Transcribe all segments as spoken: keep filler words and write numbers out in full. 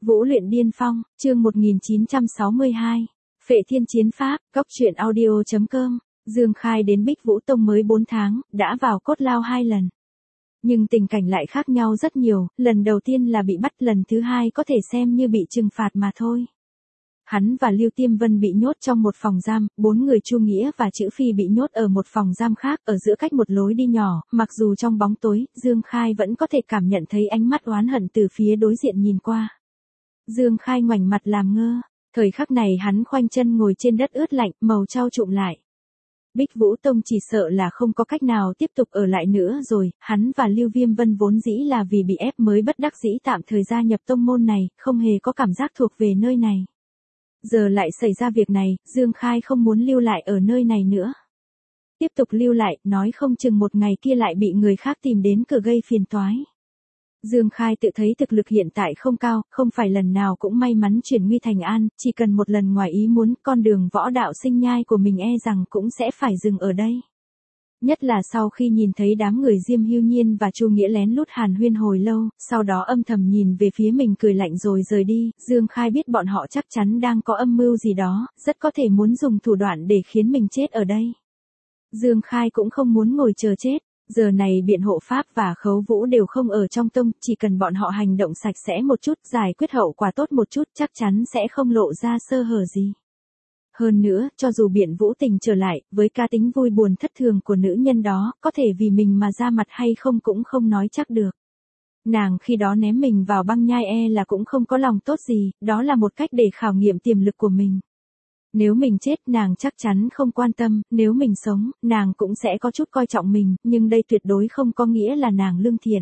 Vũ luyện điên phong, chương một nghìn chín trăm sáu mươi hai. Phệ thiên chiến pháp, góc truyện audio chấm com. Dương Khai đến Bích Vũ Tông mới bốn tháng, đã vào cốt lao hai lần. Nhưng tình cảnh lại khác nhau rất nhiều, lần đầu tiên là bị bắt, lần thứ hai có thể xem như bị trừng phạt mà thôi. Hắn và Lưu Tiêm Vân bị nhốt trong một phòng giam, bốn người Chu Nghĩa và Chữ Phi bị nhốt ở một phòng giam khác, ở giữa cách một lối đi nhỏ, mặc dù trong bóng tối, Dương Khai vẫn có thể cảm nhận thấy ánh mắt oán hận từ phía đối diện nhìn qua. Dương Khai ngoảnh mặt làm ngơ, thời khắc này hắn khoanh chân ngồi trên đất ướt lạnh, màu trao trụm lại. Bích Vũ Tông chỉ sợ là không có cách nào tiếp tục ở lại nữa rồi, hắn và Lưu Viêm Vân vốn dĩ là vì bị ép mới bất đắc dĩ tạm thời gia nhập tông môn này, không hề có cảm giác thuộc về nơi này. Giờ lại xảy ra việc này, Dương Khai không muốn lưu lại ở nơi này nữa. Tiếp tục lưu lại, nói không chừng một ngày kia lại bị người khác tìm đến cửa gây phiền toái. Dương Khai tự thấy thực lực hiện tại không cao, không phải lần nào cũng may mắn chuyển nguy thành an, chỉ cần một lần ngoài ý muốn, con đường võ đạo sinh nhai của mình e rằng cũng sẽ phải dừng ở đây. Nhất là sau khi nhìn thấy đám người Diêm Hưu Nhiên và Chu Nghĩa lén lút hàn huyên hồi lâu, sau đó âm thầm nhìn về phía mình cười lạnh rồi rời đi, Dương Khai biết bọn họ chắc chắn đang có âm mưu gì đó, rất có thể muốn dùng thủ đoạn để khiến mình chết ở đây. Dương Khai cũng không muốn ngồi chờ chết. Giờ này biện hộ pháp và khấu vũ đều không ở trong tông, chỉ cần bọn họ hành động sạch sẽ một chút, giải quyết hậu quả tốt một chút, chắc chắn sẽ không lộ ra sơ hở gì. Hơn nữa, cho dù biện vũ tình trở lại, với cá tính vui buồn thất thường của nữ nhân đó, có thể vì mình mà ra mặt hay không cũng không nói chắc được. Nàng khi đó ném mình vào băng nhai e là cũng không có lòng tốt gì, đó là một cách để khảo nghiệm tiềm lực của mình. Nếu mình chết nàng chắc chắn không quan tâm, nếu mình sống, nàng cũng sẽ có chút coi trọng mình, nhưng đây tuyệt đối không có nghĩa là nàng lương thiện.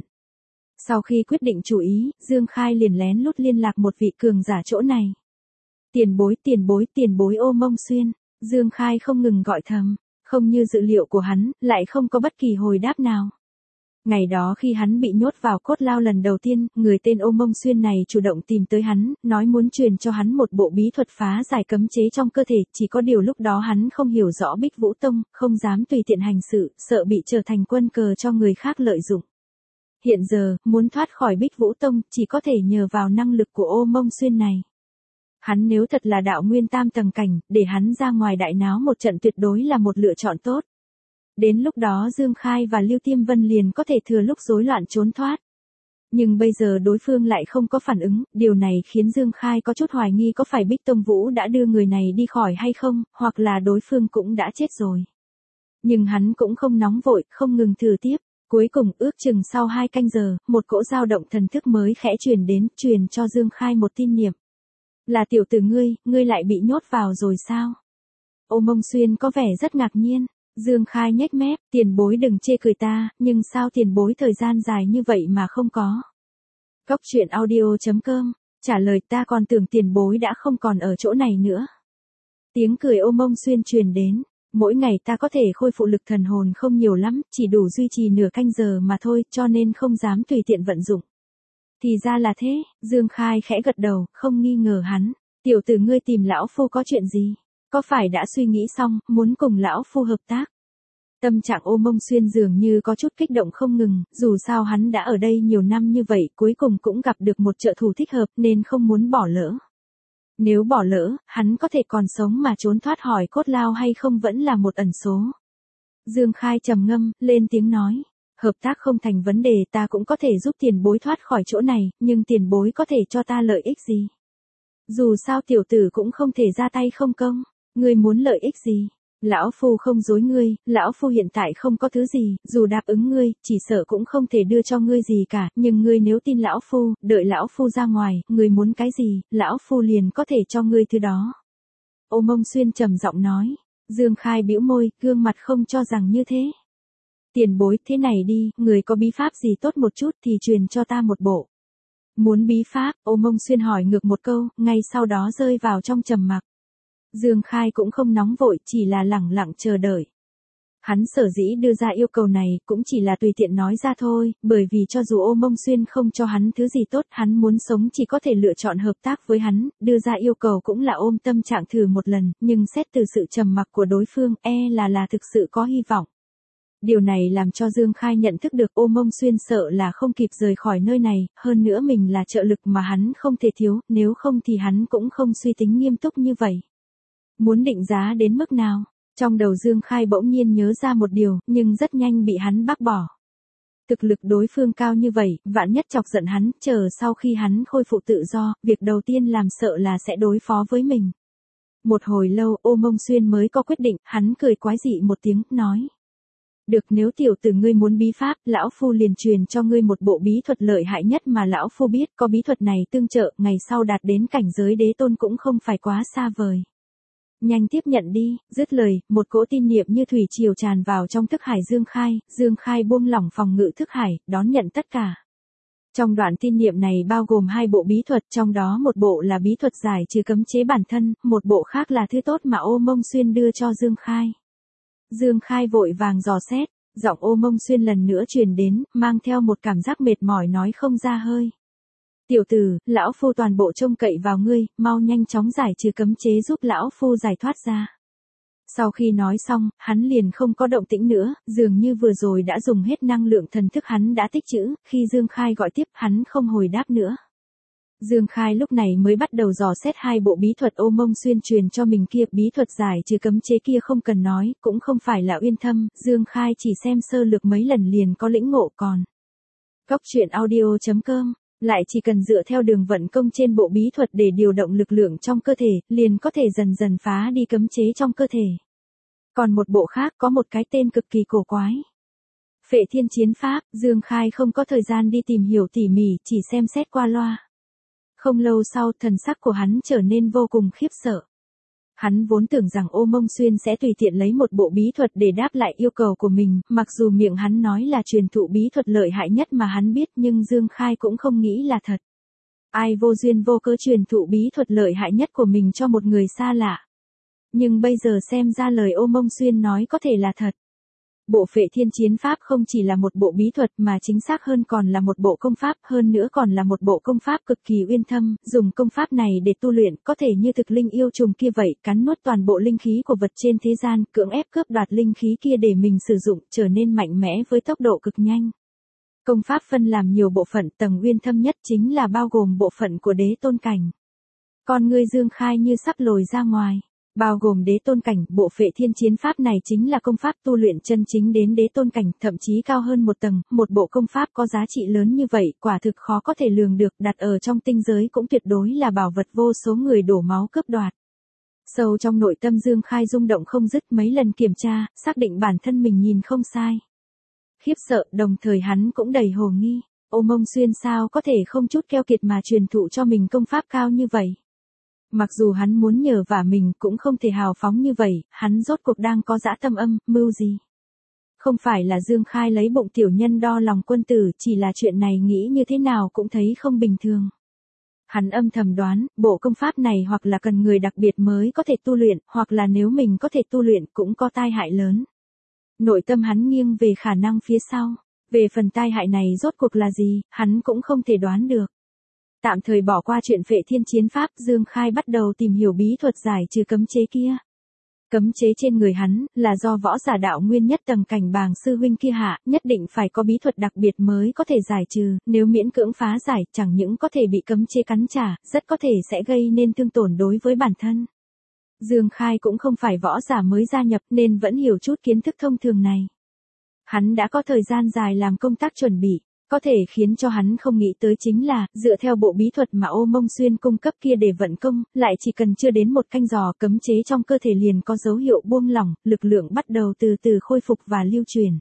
Sau khi quyết định chủ ý, Dương Khai liền lén lút liên lạc một vị cường giả chỗ này. Tiền bối, tiền bối, tiền bối Ô Mông Xuyên, Dương Khai không ngừng gọi thầm, không như dự liệu của hắn, lại không có bất kỳ hồi đáp nào. Ngày đó khi hắn bị nhốt vào cốt lao lần đầu tiên, người tên Ô Mông Xuyên này chủ động tìm tới hắn, nói muốn truyền cho hắn một bộ bí thuật phá giải cấm chế trong cơ thể, chỉ có điều lúc đó hắn không hiểu rõ Bích Vũ Tông, không dám tùy tiện hành sự, sợ bị trở thành quân cờ cho người khác lợi dụng. Hiện giờ, muốn thoát khỏi Bích Vũ Tông, chỉ có thể nhờ vào năng lực của Ô Mông Xuyên này. Hắn nếu thật là đạo nguyên tam tầng cảnh, để hắn ra ngoài đại náo một trận tuyệt đối là một lựa chọn tốt. Đến lúc đó Dương Khai và Lưu Tiêm Vân liền có thể thừa lúc rối loạn trốn thoát. Nhưng bây giờ đối phương lại không có phản ứng, điều này khiến Dương Khai có chút hoài nghi có phải Bích Tông Vũ đã đưa người này đi khỏi hay không, hoặc là đối phương cũng đã chết rồi. Nhưng hắn cũng không nóng vội, không ngừng thử tiếp. Cuối cùng ước chừng sau hai canh giờ, một cỗ dao động thần thức mới khẽ truyền đến, truyền cho Dương Khai một tin niệm. Là tiểu tử ngươi, ngươi lại bị nhốt vào rồi sao? Ô Mông Xuyên có vẻ rất ngạc nhiên. Dương Khai nhếch mép, tiền bối đừng chê cười ta, nhưng sao tiền bối thời gian dài như vậy mà không có. Góc truyện audio chấm com, trả lời ta còn tưởng tiền bối đã không còn ở chỗ này nữa. Tiếng cười Ô Mông Xuyên truyền đến, mỗi ngày ta có thể khôi phục lực thần hồn không nhiều lắm, chỉ đủ duy trì nửa canh giờ mà thôi, cho nên không dám tùy tiện vận dụng. Thì ra là thế, Dương Khai khẽ gật đầu, không nghi ngờ hắn, tiểu tử ngươi tìm lão phu có chuyện gì? Có phải đã suy nghĩ xong, muốn cùng lão phu hợp tác? Tâm trạng Ô Mông Xuyên dường như có chút kích động không ngừng, dù sao hắn đã ở đây nhiều năm như vậy, cuối cùng cũng gặp được một trợ thủ thích hợp nên không muốn bỏ lỡ. Nếu bỏ lỡ, hắn có thể còn sống mà trốn thoát khỏi cốt lao hay không vẫn là một ẩn số. Dương Khai trầm ngâm, lên tiếng nói, hợp tác không thành vấn đề, ta cũng có thể giúp tiền bối thoát khỏi chỗ này, nhưng tiền bối có thể cho ta lợi ích gì? Dù sao tiểu tử cũng không thể ra tay không công. Ngươi muốn lợi ích gì? Lão phu không dối ngươi, lão phu hiện tại không có thứ gì, dù đáp ứng ngươi, chỉ sợ cũng không thể đưa cho ngươi gì cả, nhưng ngươi nếu tin lão phu, đợi lão phu ra ngoài, ngươi muốn cái gì, lão phu liền có thể cho ngươi thứ đó. Ô Mông Xuyên trầm giọng nói. Dương Khai bĩu môi, gương mặt không cho rằng như thế. Tiền bối, thế này đi, người có bí pháp gì tốt một chút thì truyền cho ta một bộ. Muốn bí pháp? Ô Mông Xuyên hỏi ngược một câu, ngay sau đó rơi vào trong trầm mặc. Dương Khai cũng không nóng vội, chỉ là lẳng lặng chờ đợi. Hắn sở dĩ đưa ra yêu cầu này, cũng chỉ là tùy tiện nói ra thôi, bởi vì cho dù Ô Mông Xuyên không cho hắn thứ gì tốt, hắn muốn sống chỉ có thể lựa chọn hợp tác với hắn, đưa ra yêu cầu cũng là ôm tâm trạng thử một lần, nhưng xét từ sự trầm mặc của đối phương, e là là thực sự có hy vọng. Điều này làm cho Dương Khai nhận thức được Ô Mông Xuyên sợ là không kịp rời khỏi nơi này, hơn nữa mình là trợ lực mà hắn không thể thiếu, nếu không thì hắn cũng không suy tính nghiêm túc như vậy. Muốn định giá đến mức nào? Trong đầu Dương Khai bỗng nhiên nhớ ra một điều, nhưng rất nhanh bị hắn bác bỏ. Thực lực đối phương cao như vậy, vạn nhất chọc giận hắn, chờ sau khi hắn khôi phục tự do, việc đầu tiên làm sợ là sẽ đối phó với mình. Một hồi lâu Ô Mông Xuyên mới có quyết định, hắn cười quái dị một tiếng, nói. Được, nếu tiểu tử ngươi muốn bí pháp, lão phu liền truyền cho ngươi một bộ bí thuật lợi hại nhất mà lão phu biết, có bí thuật này tương trợ, ngày sau đạt đến cảnh giới đế tôn cũng không phải quá xa vời. Nhanh tiếp nhận đi, dứt lời, một cỗ tin niệm như thủy triều tràn vào trong thức hải Dương Khai, Dương Khai buông lỏng phòng ngự thức hải, đón nhận tất cả. Trong đoạn tin niệm này bao gồm hai bộ bí thuật, trong đó một bộ là bí thuật giải trừ cấm chế bản thân, một bộ khác là thứ tốt mà Ô Mông Xuyên đưa cho Dương Khai. Dương Khai vội vàng dò xét, giọng Ô Mông Xuyên lần nữa truyền đến, mang theo một cảm giác mệt mỏi nói không ra hơi. Tiểu tử, lão phu toàn bộ trông cậy vào ngươi, mau nhanh chóng giải trừ cấm chế giúp lão phu giải thoát ra. Sau khi nói xong, hắn liền không có động tĩnh nữa, dường như vừa rồi đã dùng hết năng lượng thần thức hắn đã tích trữ, khi Dương Khai gọi tiếp hắn không hồi đáp nữa. Dương Khai lúc này mới bắt đầu dò xét hai bộ bí thuật Ô Mông Xuyên truyền cho mình kia, bí thuật giải trừ cấm chế kia không cần nói, cũng không phải là uyên thâm, Dương Khai chỉ xem sơ lược mấy lần liền có lĩnh ngộ còn. Cóc truyện audio chấm com, lại chỉ cần dựa theo đường vận công trên bộ bí thuật để điều động lực lượng trong cơ thể, liền có thể dần dần phá đi cấm chế trong cơ thể. Còn một bộ khác có một cái tên cực kỳ cổ quái. Phệ Thiên Chiến Pháp, Dương Khai không có thời gian đi tìm hiểu tỉ mỉ, chỉ xem xét qua loa. Không lâu sau, thần sắc của hắn trở nên vô cùng khiếp sợ. Hắn vốn tưởng rằng Ô Mông Xuyên sẽ tùy tiện lấy một bộ bí thuật để đáp lại yêu cầu của mình, mặc dù miệng hắn nói là truyền thụ bí thuật lợi hại nhất mà hắn biết, nhưng Dương Khai cũng không nghĩ là thật. Ai vô duyên vô cớ truyền thụ bí thuật lợi hại nhất của mình cho một người xa lạ. Nhưng bây giờ xem ra lời Ô Mông Xuyên nói có thể là thật. Bộ Phệ Thiên Chiến Pháp không chỉ là một bộ bí thuật mà chính xác hơn còn là một bộ công pháp, hơn nữa còn là một bộ công pháp cực kỳ uyên thâm, dùng công pháp này để tu luyện có thể như thực linh yêu trùng kia vậy, cắn nuốt toàn bộ linh khí của vật trên thế gian, cưỡng ép cướp đoạt linh khí kia để mình sử dụng, trở nên mạnh mẽ với tốc độ cực nhanh. Công pháp phân làm nhiều bộ phận, tầng uyên thâm nhất chính là bao gồm bộ phận của đế tôn cảnh. Con ngươi Dương Khai như sắp lồi ra ngoài. Bao gồm đế tôn cảnh, bộ Phệ Thiên Chiến Pháp này chính là công pháp tu luyện chân chính đến đế tôn cảnh, thậm chí cao hơn một tầng, một bộ công pháp có giá trị lớn như vậy, quả thực khó có thể lường được, đặt ở trong tinh giới cũng tuyệt đối là bảo vật vô số người đổ máu cướp đoạt. Sâu trong nội tâm Dương Khai rung động không dứt, mấy lần kiểm tra, xác định bản thân mình nhìn không sai. Khiếp sợ, đồng thời hắn cũng đầy hồ nghi, Ô Mông Xuyên sao có thể không chút keo kiệt mà truyền thụ cho mình công pháp cao như vậy. Mặc dù hắn muốn nhờ vả mình cũng không thể hào phóng như vậy, hắn rốt cuộc đang có dã tâm âm, mưu gì. Không phải là Dương Khai lấy bụng tiểu nhân đo lòng quân tử, chỉ là chuyện này nghĩ như thế nào cũng thấy không bình thường. Hắn âm thầm đoán, bộ công pháp này hoặc là cần người đặc biệt mới có thể tu luyện, hoặc là nếu mình có thể tu luyện cũng có tai hại lớn. Nội tâm hắn nghiêng về khả năng phía sau, về phần tai hại này rốt cuộc là gì, hắn cũng không thể đoán được. Tạm thời bỏ qua chuyện Phệ Thiên Chiến Pháp, Dương Khai bắt đầu tìm hiểu bí thuật giải trừ cấm chế kia. Cấm chế trên người hắn, là do võ giả đạo nguyên nhất tầng cảnh Bàng sư huynh kia hạ, nhất định phải có bí thuật đặc biệt mới có thể giải trừ, nếu miễn cưỡng phá giải, chẳng những có thể bị cấm chế cắn trả, rất có thể sẽ gây nên thương tổn đối với bản thân. Dương Khai cũng không phải võ giả mới gia nhập nên vẫn hiểu chút kiến thức thông thường này. Hắn đã có thời gian dài làm công tác chuẩn bị. Có thể khiến cho hắn không nghĩ tới chính là, dựa theo bộ bí thuật mà Ô Mông Xuyên cung cấp kia để vận công, lại chỉ cần chưa đến một canh giò cấm chế trong cơ thể liền có dấu hiệu buông lỏng, lực lượng bắt đầu từ từ khôi phục và lưu truyền.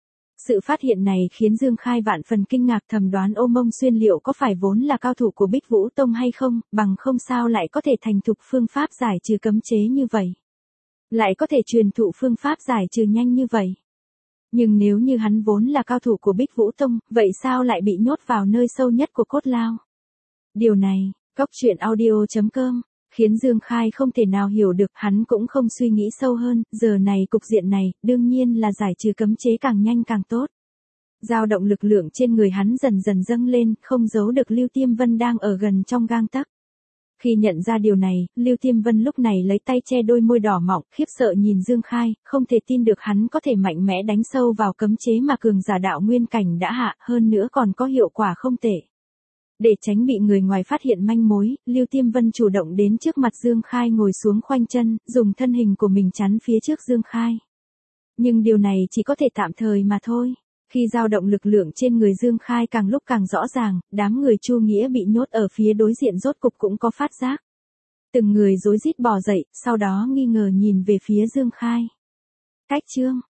Sự phát hiện này khiến Dương Khai vạn phần kinh ngạc, thầm đoán Ô Mông Xuyên liệu có phải vốn là cao thủ của Bích Vũ Tông hay không, bằng không sao lại có thể thành thục phương pháp giải trừ cấm chế như vậy. Lại có thể truyền thụ phương pháp giải trừ nhanh như vậy. Nhưng nếu như hắn vốn là cao thủ của Bích Vũ Tông, vậy sao lại bị nhốt vào nơi sâu nhất của cốt lao? Điều này, cóc truyện audio chấm com, khiến Dương Khai không thể nào hiểu được, hắn cũng không suy nghĩ sâu hơn, giờ này cục diện này, đương nhiên là giải trừ cấm chế càng nhanh càng tốt. Dao động lực lượng trên người hắn dần dần dâng lên, không giấu được Lưu Tiêm Vân đang ở gần trong gang tấc. Khi nhận ra điều này, Lưu Thiêm Vân lúc này lấy tay che đôi môi đỏ mọng, khiếp sợ nhìn Dương Khai, không thể tin được hắn có thể mạnh mẽ đánh sâu vào cấm chế mà cường giả đạo nguyên cảnh đã hạ, hơn nữa còn có hiệu quả không tệ. Để tránh bị người ngoài phát hiện manh mối, Lưu Thiêm Vân chủ động đến trước mặt Dương Khai ngồi xuống khoanh chân, dùng thân hình của mình chắn phía trước Dương Khai. Nhưng điều này chỉ có thể tạm thời mà thôi. Khi dao động lực lượng trên người Dương Khai càng lúc càng rõ ràng, đám người Chu Nghĩa bị nhốt ở phía đối diện rốt cục cũng có phát giác. Từng người rối rít bò dậy, sau đó nghi ngờ nhìn về phía Dương Khai. Cách chương